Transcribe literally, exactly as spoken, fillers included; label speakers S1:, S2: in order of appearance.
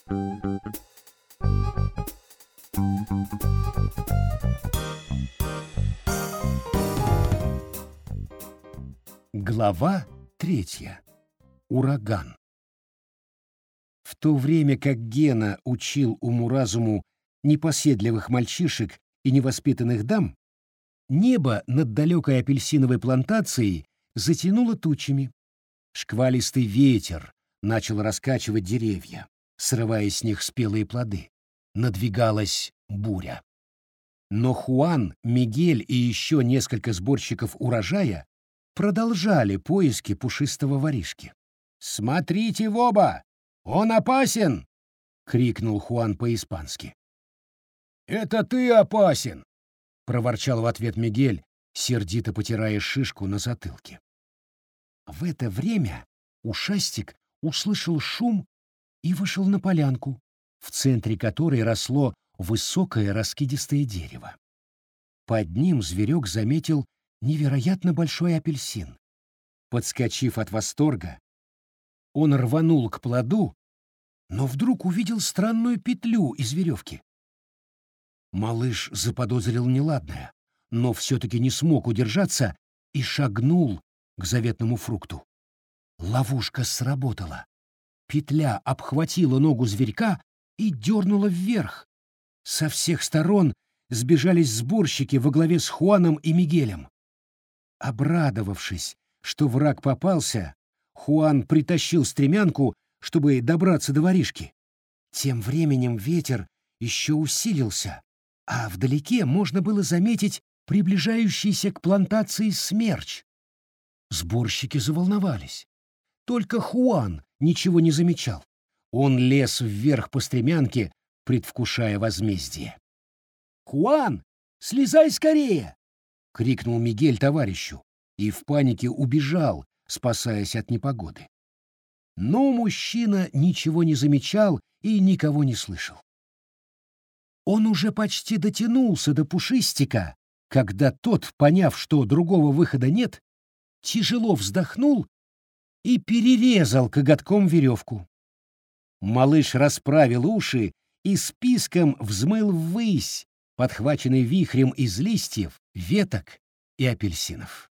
S1: Глава третья. Ураган. В то время как Гена учил уму-разуму непоседливых мальчишек и невоспитанных дам, небо над далекой апельсиновой плантацией затянуло тучами. Шквалистый ветер начал раскачивать деревья, срывая с них спелые плоды. Надвигалась буря. Но Хуан, Мигель и еще несколько сборщиков урожая продолжали поиски пушистого воришки. «Смотрите в оба! Он опасен!» — крикнул Хуан по-испански. «Это ты опасен!» — проворчал в ответ Мигель, сердито потирая шишку на затылке. В это время ушастик услышал шум и вышел на полянку, в центре которой росло высокое раскидистое дерево. Под ним зверек заметил невероятно большой апельсин. Подскочив от восторга, он рванул к плоду, но вдруг увидел странную петлю из веревки. Малыш заподозрил неладное, но все-таки не смог удержаться и шагнул к заветному фрукту. Ловушка сработала. Петля обхватила ногу зверька и дернула вверх. Со всех сторон сбежались сборщики во главе с Хуаном и Мигелем. Обрадовавшись, что враг попался, Хуан притащил стремянку, чтобы добраться до воришки. Тем временем ветер еще усилился, а вдалеке можно было заметить приближающийся к плантации смерч. Сборщики заволновались. Только Хуан ничего не замечал. Он лез вверх по стремянке, предвкушая возмездие. «Хуан, слезай скорее!» — крикнул Мигель товарищу и в панике убежал, спасаясь от непогоды. Но мужчина ничего не замечал и никого не слышал. Он уже почти дотянулся до Пушистика, когда тот, поняв, что другого выхода нет, тяжело вздохнул и перерезал коготком веревку. Малыш расправил уши и списком взмыл ввысь, подхваченный вихрем из листьев, веток и апельсинов.